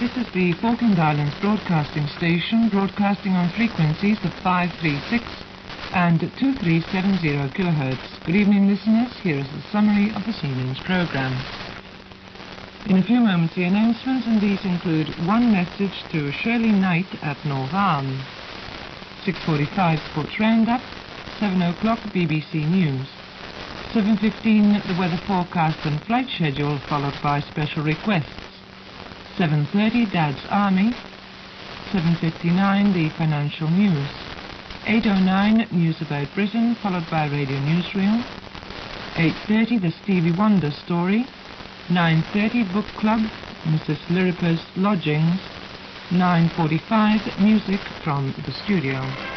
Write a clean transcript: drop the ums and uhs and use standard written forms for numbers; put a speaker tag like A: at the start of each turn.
A: This is the Falkland Islands Broadcasting Station, broadcasting on frequencies of 536 and 2370 kHz. Good evening, listeners. Here is the summary of this evening's programme. In a few moments, the announcements, and these include one message to Shirley Knight at North Arm, 6:45 Sports Roundup, 7 o'clock BBC News, 7:15 the weather forecast and flight schedule, followed by special requests, 7:30 Dad's Army, 7:59 the financial news, 8:09 news about Britain, followed by radio newsreel, 8:30 the Stevie Wonder story, 9:30 book club, Mrs. Liripa's lodgings, 9:45 music from the studio.